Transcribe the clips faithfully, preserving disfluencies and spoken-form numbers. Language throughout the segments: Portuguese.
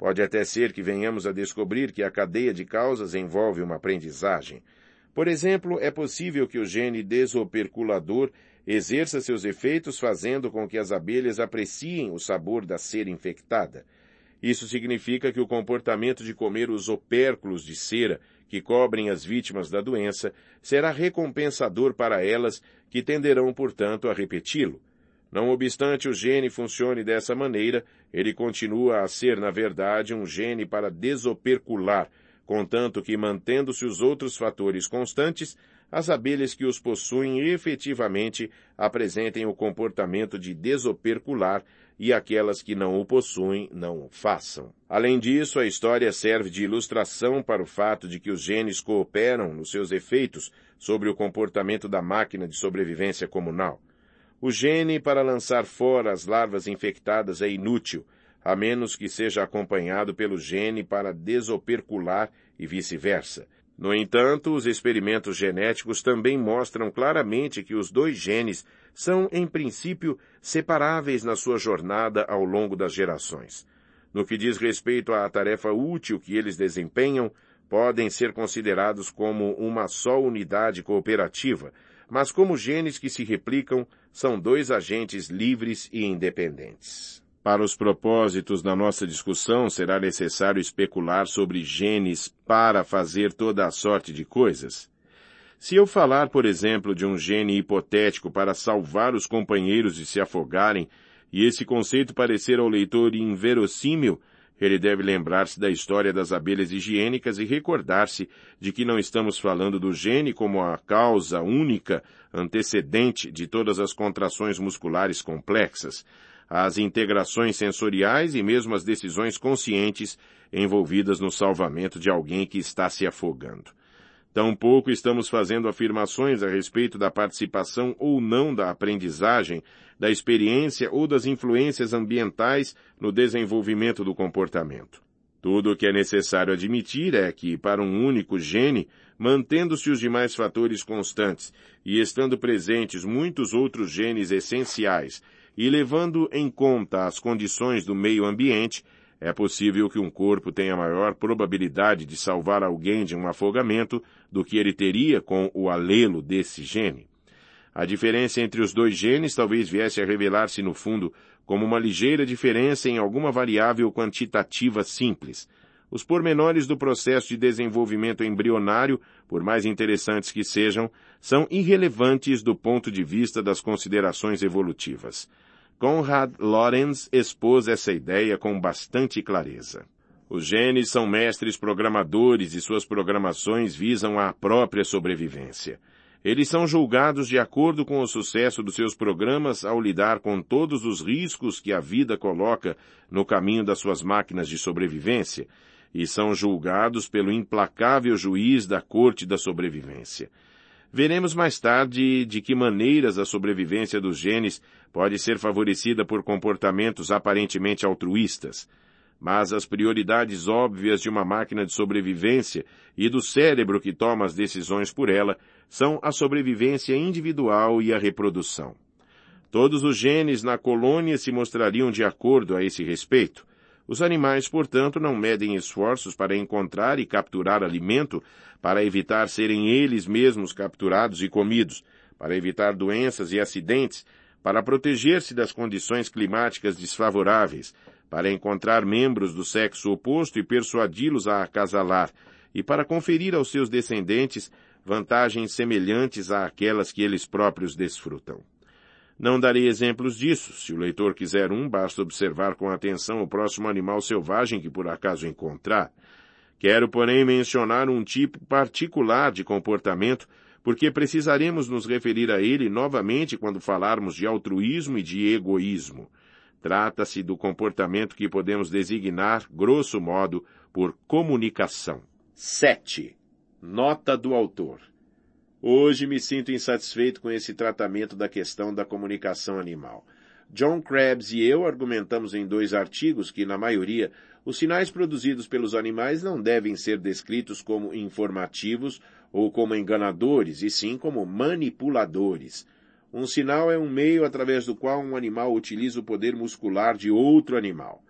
Pode até ser que venhamos a descobrir que a cadeia de causas envolve uma aprendizagem. Por exemplo, é possível que o gene desoperculador exerça seus efeitos fazendo com que as abelhas apreciem o sabor da cera infectada. Isso significa que o comportamento de comer os opérculos de cera que cobrem as vítimas da doença será recompensador para elas, que tenderão, portanto, a repeti-lo. Não obstante o gene funcione dessa maneira, ele continua a ser, na verdade, um gene para desopercular, contanto que, mantendo-se os outros fatores constantes, as abelhas que os possuem efetivamente apresentem o comportamento de desopercular e aquelas que não o possuem não o façam. Além disso, a história serve de ilustração para o fato de que os genes cooperam nos seus efeitos sobre o comportamento da máquina de sobrevivência comunal. O gene para lançar fora as larvas infectadas é inútil, a menos que seja acompanhado pelo gene para desopercular e vice-versa. No entanto, os experimentos genéticos também mostram claramente que os dois genes são, em princípio, separáveis na sua jornada ao longo das gerações. No que diz respeito à tarefa útil que eles desempenham, podem ser considerados como uma só unidade cooperativa, mas como genes que se replicam, são dois agentes livres e independentes. Para os propósitos da nossa discussão, será necessário especular sobre genes para fazer toda a sorte de coisas. Se eu falar, por exemplo, de um gene hipotético para salvar os companheiros de se afogarem, e esse conceito parecer ao leitor inverossímil, ele deve lembrar-se da história das abelhas higiênicas e recordar-se de que não estamos falando do gene como a causa única antecedente de todas as contrações musculares complexas, as integrações sensoriais e mesmo as decisões conscientes envolvidas no salvamento de alguém que está se afogando. Tampouco estamos fazendo afirmações a respeito da participação ou não da aprendizagem, da experiência ou das influências ambientais no desenvolvimento do comportamento. Tudo o que é necessário admitir é que, para um único gene, mantendo-se os demais fatores constantes e estando presentes muitos outros genes essenciais, e levando em conta as condições do meio ambiente, é possível que um corpo tenha maior probabilidade de salvar alguém de um afogamento do que ele teria com o alelo desse gene. A diferença entre os dois genes talvez viesse a revelar-se no fundo como uma ligeira diferença em alguma variável quantitativa simples. Os pormenores do processo de desenvolvimento embrionário, por mais interessantes que sejam, são irrelevantes do ponto de vista das considerações evolutivas. Konrad Lorenz expôs essa ideia com bastante clareza. Os genes são mestres programadores e suas programações visam a própria sobrevivência. Eles são julgados de acordo com o sucesso dos seus programas ao lidar com todos os riscos que a vida coloca no caminho das suas máquinas de sobrevivência, e são julgados pelo implacável juiz da corte da sobrevivência. Veremos mais tarde de que maneiras a sobrevivência dos genes pode ser favorecida por comportamentos aparentemente altruístas, mas as prioridades óbvias de uma máquina de sobrevivência e do cérebro que toma as decisões por ela são a sobrevivência individual e a reprodução. Todos os genes na colônia se mostrariam de acordo a esse respeito. Os animais, portanto, não medem esforços para encontrar e capturar alimento, para evitar serem eles mesmos capturados e comidos, para evitar doenças e acidentes, para proteger-se das condições climáticas desfavoráveis, para encontrar membros do sexo oposto e persuadi-los a acasalar, e para conferir aos seus descendentes vantagens semelhantes àquelas que eles próprios desfrutam. Não darei exemplos disso. Se o leitor quiser um, basta observar com atenção o próximo animal selvagem que por acaso encontrar. Quero, porém, mencionar um tipo particular de comportamento, porque precisaremos nos referir a ele novamente quando falarmos de altruísmo e de egoísmo. Trata-se do comportamento que podemos designar, grosso modo, por comunicação. sete. Nota do autor. Hoje me sinto insatisfeito com esse tratamento da questão da comunicação animal. John Krebs e eu argumentamos em dois artigos que, na maioria, os sinais produzidos pelos animais não devem ser descritos como informativos ou como enganadores, e sim como manipuladores. Um sinal é um meio através do qual um animal utiliza o poder muscular de outro animal.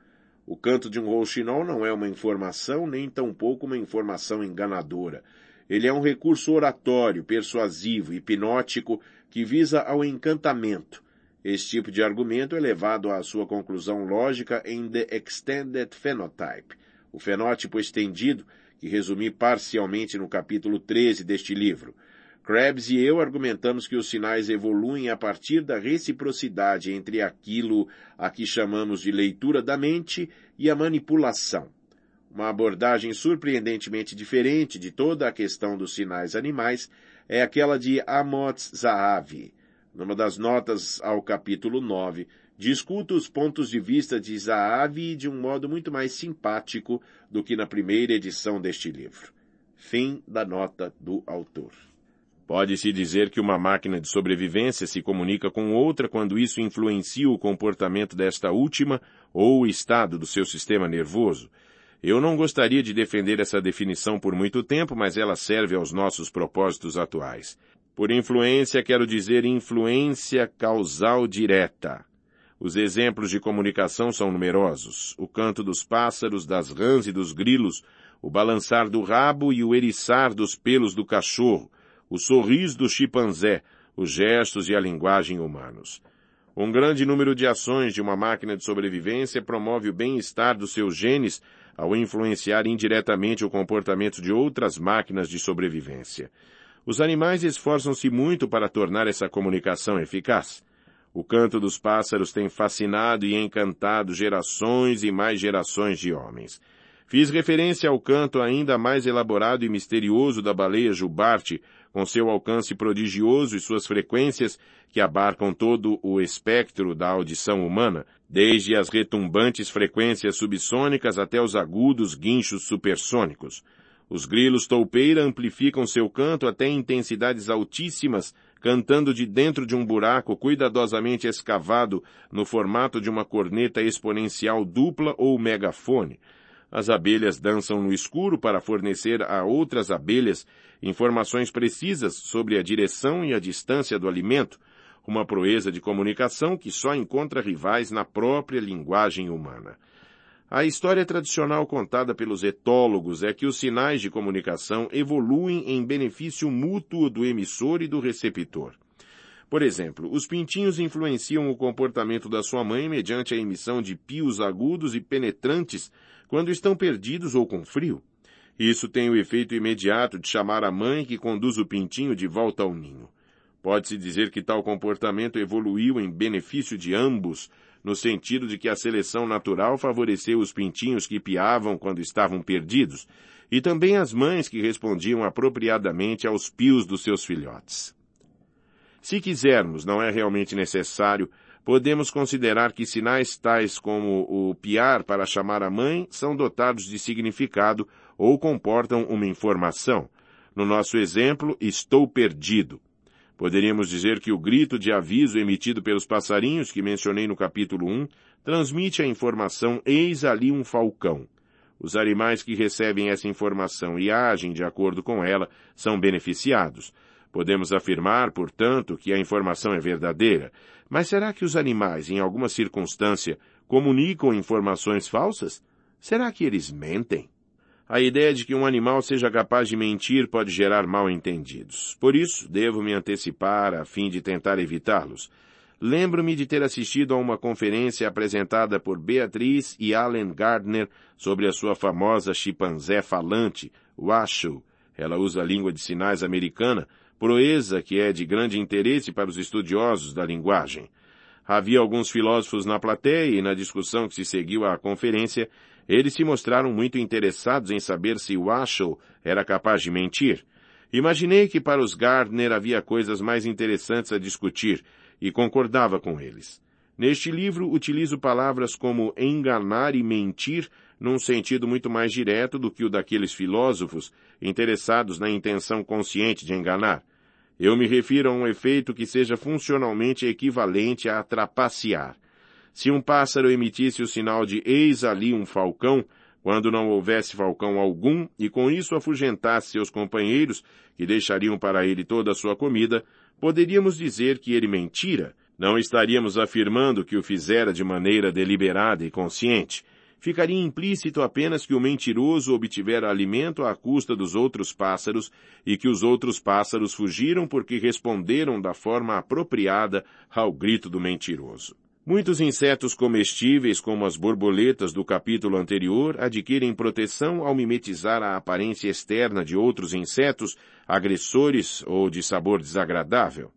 O canto de um rouxinol não é uma informação, nem tampouco uma informação enganadora. Ele é um recurso oratório, persuasivo, hipnótico, que visa ao encantamento. Esse tipo de argumento é levado à sua conclusão lógica em The Extended Phenotype, o fenótipo estendido, que resumi parcialmente no capítulo treze deste livro. Krebs e eu argumentamos que os sinais evoluem a partir da reciprocidade entre aquilo a que chamamos de leitura da mente e a manipulação. Uma abordagem surpreendentemente diferente de toda a questão dos sinais animais é aquela de Amos Zahavi. Numa das notas ao capítulo nove, discuto os pontos de vista de Zahavi de um modo muito mais simpático do que na primeira edição deste livro. Fim da nota do autor. Pode-se dizer que uma máquina de sobrevivência se comunica com outra quando isso influencia o comportamento desta última ou o estado do seu sistema nervoso. Eu não gostaria de defender essa definição por muito tempo, mas ela serve aos nossos propósitos atuais. Por influência, quero dizer influência causal direta. Os exemplos de comunicação são numerosos. O canto dos pássaros, das rãs e dos grilos, o balançar do rabo e o eriçar dos pelos do cachorro, o sorriso do chimpanzé, os gestos e a linguagem humanos. Um grande número de ações de uma máquina de sobrevivência promove o bem-estar dos seus genes ao influenciar indiretamente o comportamento de outras máquinas de sobrevivência. Os animais esforçam-se muito para tornar essa comunicação eficaz. O canto dos pássaros tem fascinado e encantado gerações e mais gerações de homens. Fiz referência ao canto ainda mais elaborado e misterioso da baleia jubarte, com seu alcance prodigioso e suas frequências que abarcam todo o espectro da audição humana, desde as retumbantes frequências subsônicas até os agudos guinchos supersônicos. Os grilos toupeira amplificam seu canto até intensidades altíssimas, cantando de dentro de um buraco cuidadosamente escavado no formato de uma corneta exponencial dupla ou megafone. As abelhas dançam no escuro para fornecer a outras abelhas informações precisas sobre a direção e a distância do alimento, uma proeza de comunicação que só encontra rivais na própria linguagem humana. A história tradicional contada pelos etólogos é que os sinais de comunicação evoluem em benefício mútuo do emissor e do receptor. Por exemplo, os pintinhos influenciam o comportamento da sua mãe mediante a emissão de pios agudos e penetrantes quando estão perdidos ou com frio. Isso tem o efeito imediato de chamar a mãe que conduz o pintinho de volta ao ninho. Pode-se dizer que tal comportamento evoluiu em benefício de ambos, no sentido de que a seleção natural favoreceu os pintinhos que piavam quando estavam perdidos, e também as mães que respondiam apropriadamente aos pios dos seus filhotes. Se quisermos, não é realmente necessário, podemos considerar que sinais tais como o piar para chamar a mãe são dotados de significado ou comportam uma informação. No nosso exemplo, estou perdido. Poderíamos dizer que o grito de aviso emitido pelos passarinhos, que mencionei no capítulo um, transmite a informação eis ali um falcão. Os animais que recebem essa informação e agem de acordo com ela são beneficiados. Podemos afirmar, portanto, que a informação é verdadeira, mas será que os animais, em alguma circunstância, comunicam informações falsas? Será que eles mentem? A ideia de que um animal seja capaz de mentir pode gerar mal-entendidos. Por isso, devo me antecipar a fim de tentar evitá-los. Lembro-me de ter assistido a uma conferência apresentada por Beatriz e Allen Gardner sobre a sua famosa chimpanzé falante, Washoe. Ela usa a língua de sinais americana, proeza que é de grande interesse para os estudiosos da linguagem. Havia alguns filósofos na plateia e na discussão que se seguiu à conferência, eles se mostraram muito interessados em saber se Washoe era capaz de mentir. Imaginei que para os Gardner havia coisas mais interessantes a discutir, e concordava com eles. Neste livro, utilizo palavras como enganar e mentir num sentido muito mais direto do que o daqueles filósofos interessados na intenção consciente de enganar. Eu me refiro a um efeito que seja funcionalmente equivalente a trapacear. Se um pássaro emitisse o sinal de eis ali um falcão, quando não houvesse falcão algum, e com isso afugentasse seus companheiros, que deixariam para ele toda a sua comida, poderíamos dizer que ele mentira. Não estaríamos afirmando que o fizera de maneira deliberada e consciente. ficaria implícito apenas que o mentiroso obtivera alimento à custa dos outros pássaros e que os outros pássaros fugiram porque responderam da forma apropriada ao grito do mentiroso. Muitos insetos comestíveis, como as borboletas do capítulo anterior, adquirem proteção ao mimetizar a aparência externa de outros insetos agressores ou de sabor desagradável.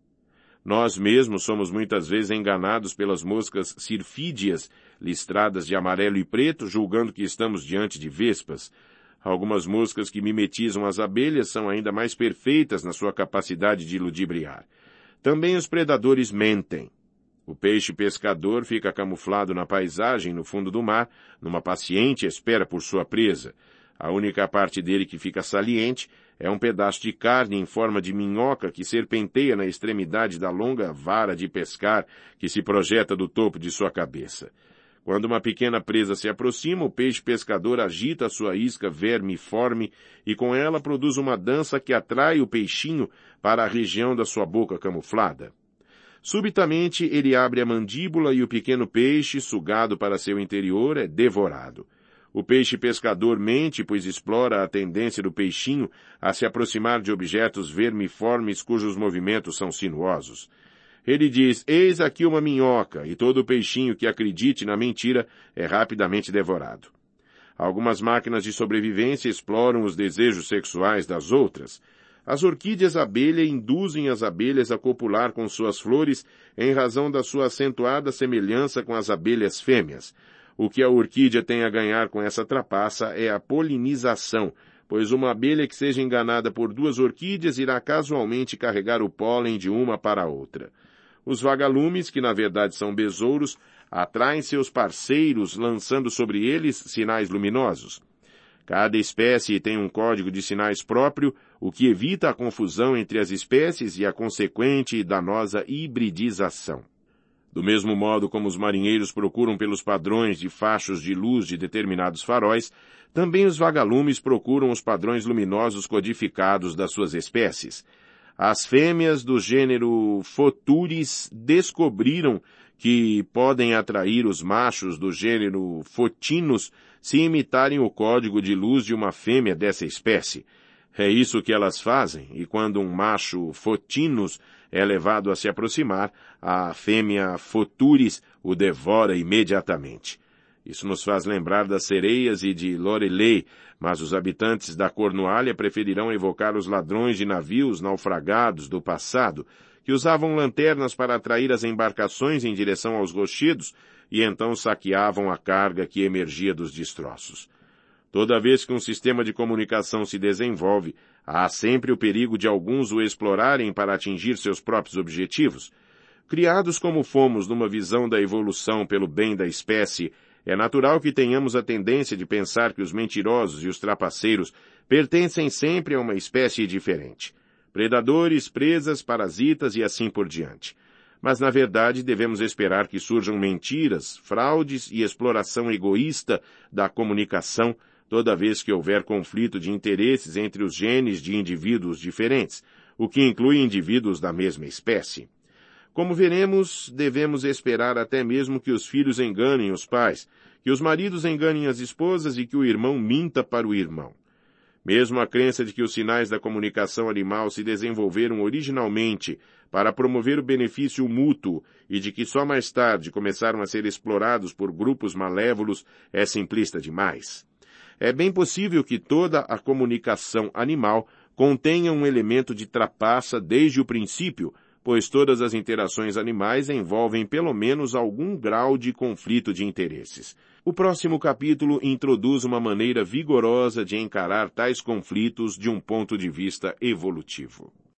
Nós mesmos somos muitas vezes enganados pelas moscas sirfídeas, listradas de amarelo e preto, julgando que estamos diante de vespas. Algumas moscas que mimetizam as abelhas são ainda mais perfeitas na sua capacidade de ludibriar. Também os predadores mentem. O peixe pescador fica camuflado na paisagem no fundo do mar, numa paciente espera por sua presa. A única parte dele que fica saliente é um pedaço de carne em forma de minhoca que serpenteia na extremidade da longa vara de pescar que se projeta do topo de sua cabeça. Quando uma pequena presa se aproxima, o peixe pescador agita a sua isca vermiforme e com ela produz uma dança que atrai o peixinho para a região da sua boca camuflada. Subitamente ele abre a mandíbula e o pequeno peixe, sugado para seu interior, é devorado. O peixe pescador mente, pois explora a tendência do peixinho a se aproximar de objetos vermiformes cujos movimentos são sinuosos. Ele diz, eis aqui uma minhoca, e todo peixinho que acredite na mentira é rapidamente devorado. Algumas máquinas de sobrevivência exploram os desejos sexuais das outras. As orquídeas abelha induzem as abelhas a copular com suas flores em razão da sua acentuada semelhança com as abelhas fêmeas. O que a orquídea tem a ganhar com essa trapaça é a polinização, pois uma abelha que seja enganada por duas orquídeas irá casualmente carregar o pólen de uma para a outra. Os vagalumes, que na verdade são besouros, atraem seus parceiros lançando sobre eles sinais luminosos. Cada espécie tem um código de sinais próprio, o que evita a confusão entre as espécies e a consequente e danosa hibridização. Do mesmo modo como os marinheiros procuram pelos padrões de fachos de luz de determinados faróis, também os vagalumes procuram os padrões luminosos codificados das suas espécies. As fêmeas do gênero Photuris descobriram que podem atrair os machos do gênero Photinus se imitarem o código de luz de uma fêmea dessa espécie. É isso que elas fazem, e quando um macho Photinus é levado a se aproximar, a fêmea Photuris o devora imediatamente. Isso nos faz lembrar das sereias e de Lorelei, mas os habitantes da Cornualha preferirão evocar os ladrões de navios naufragados do passado, que usavam lanternas para atrair as embarcações em direção aos rochedos e então saqueavam a carga que emergia dos destroços. Toda vez que um sistema de comunicação se desenvolve, há sempre o perigo de alguns o explorarem para atingir seus próprios objetivos. Criados como fomos numa visão da evolução pelo bem da espécie, é natural que tenhamos a tendência de pensar que os mentirosos e os trapaceiros pertencem sempre a uma espécie diferente. Predadores, presas, parasitas e assim por diante. Mas, na verdade, devemos esperar que surjam mentiras, fraudes e exploração egoísta da comunicação toda vez que houver conflito de interesses entre os genes de indivíduos diferentes, o que inclui indivíduos da mesma espécie. Como veremos, devemos esperar até mesmo que os filhos enganem os pais, que os maridos enganem as esposas e que o irmão minta para o irmão. Mesmo a crença de que os sinais da comunicação animal se desenvolveram originalmente para promover o benefício mútuo e de que só mais tarde começaram a ser explorados por grupos malévolos é simplista demais. É bem possível que toda a comunicação animal contenha um elemento de trapaça desde o princípio, pois todas as interações animais envolvem pelo menos algum grau de conflito de interesses. O próximo capítulo introduz uma maneira vigorosa de encarar tais conflitos de um ponto de vista evolutivo.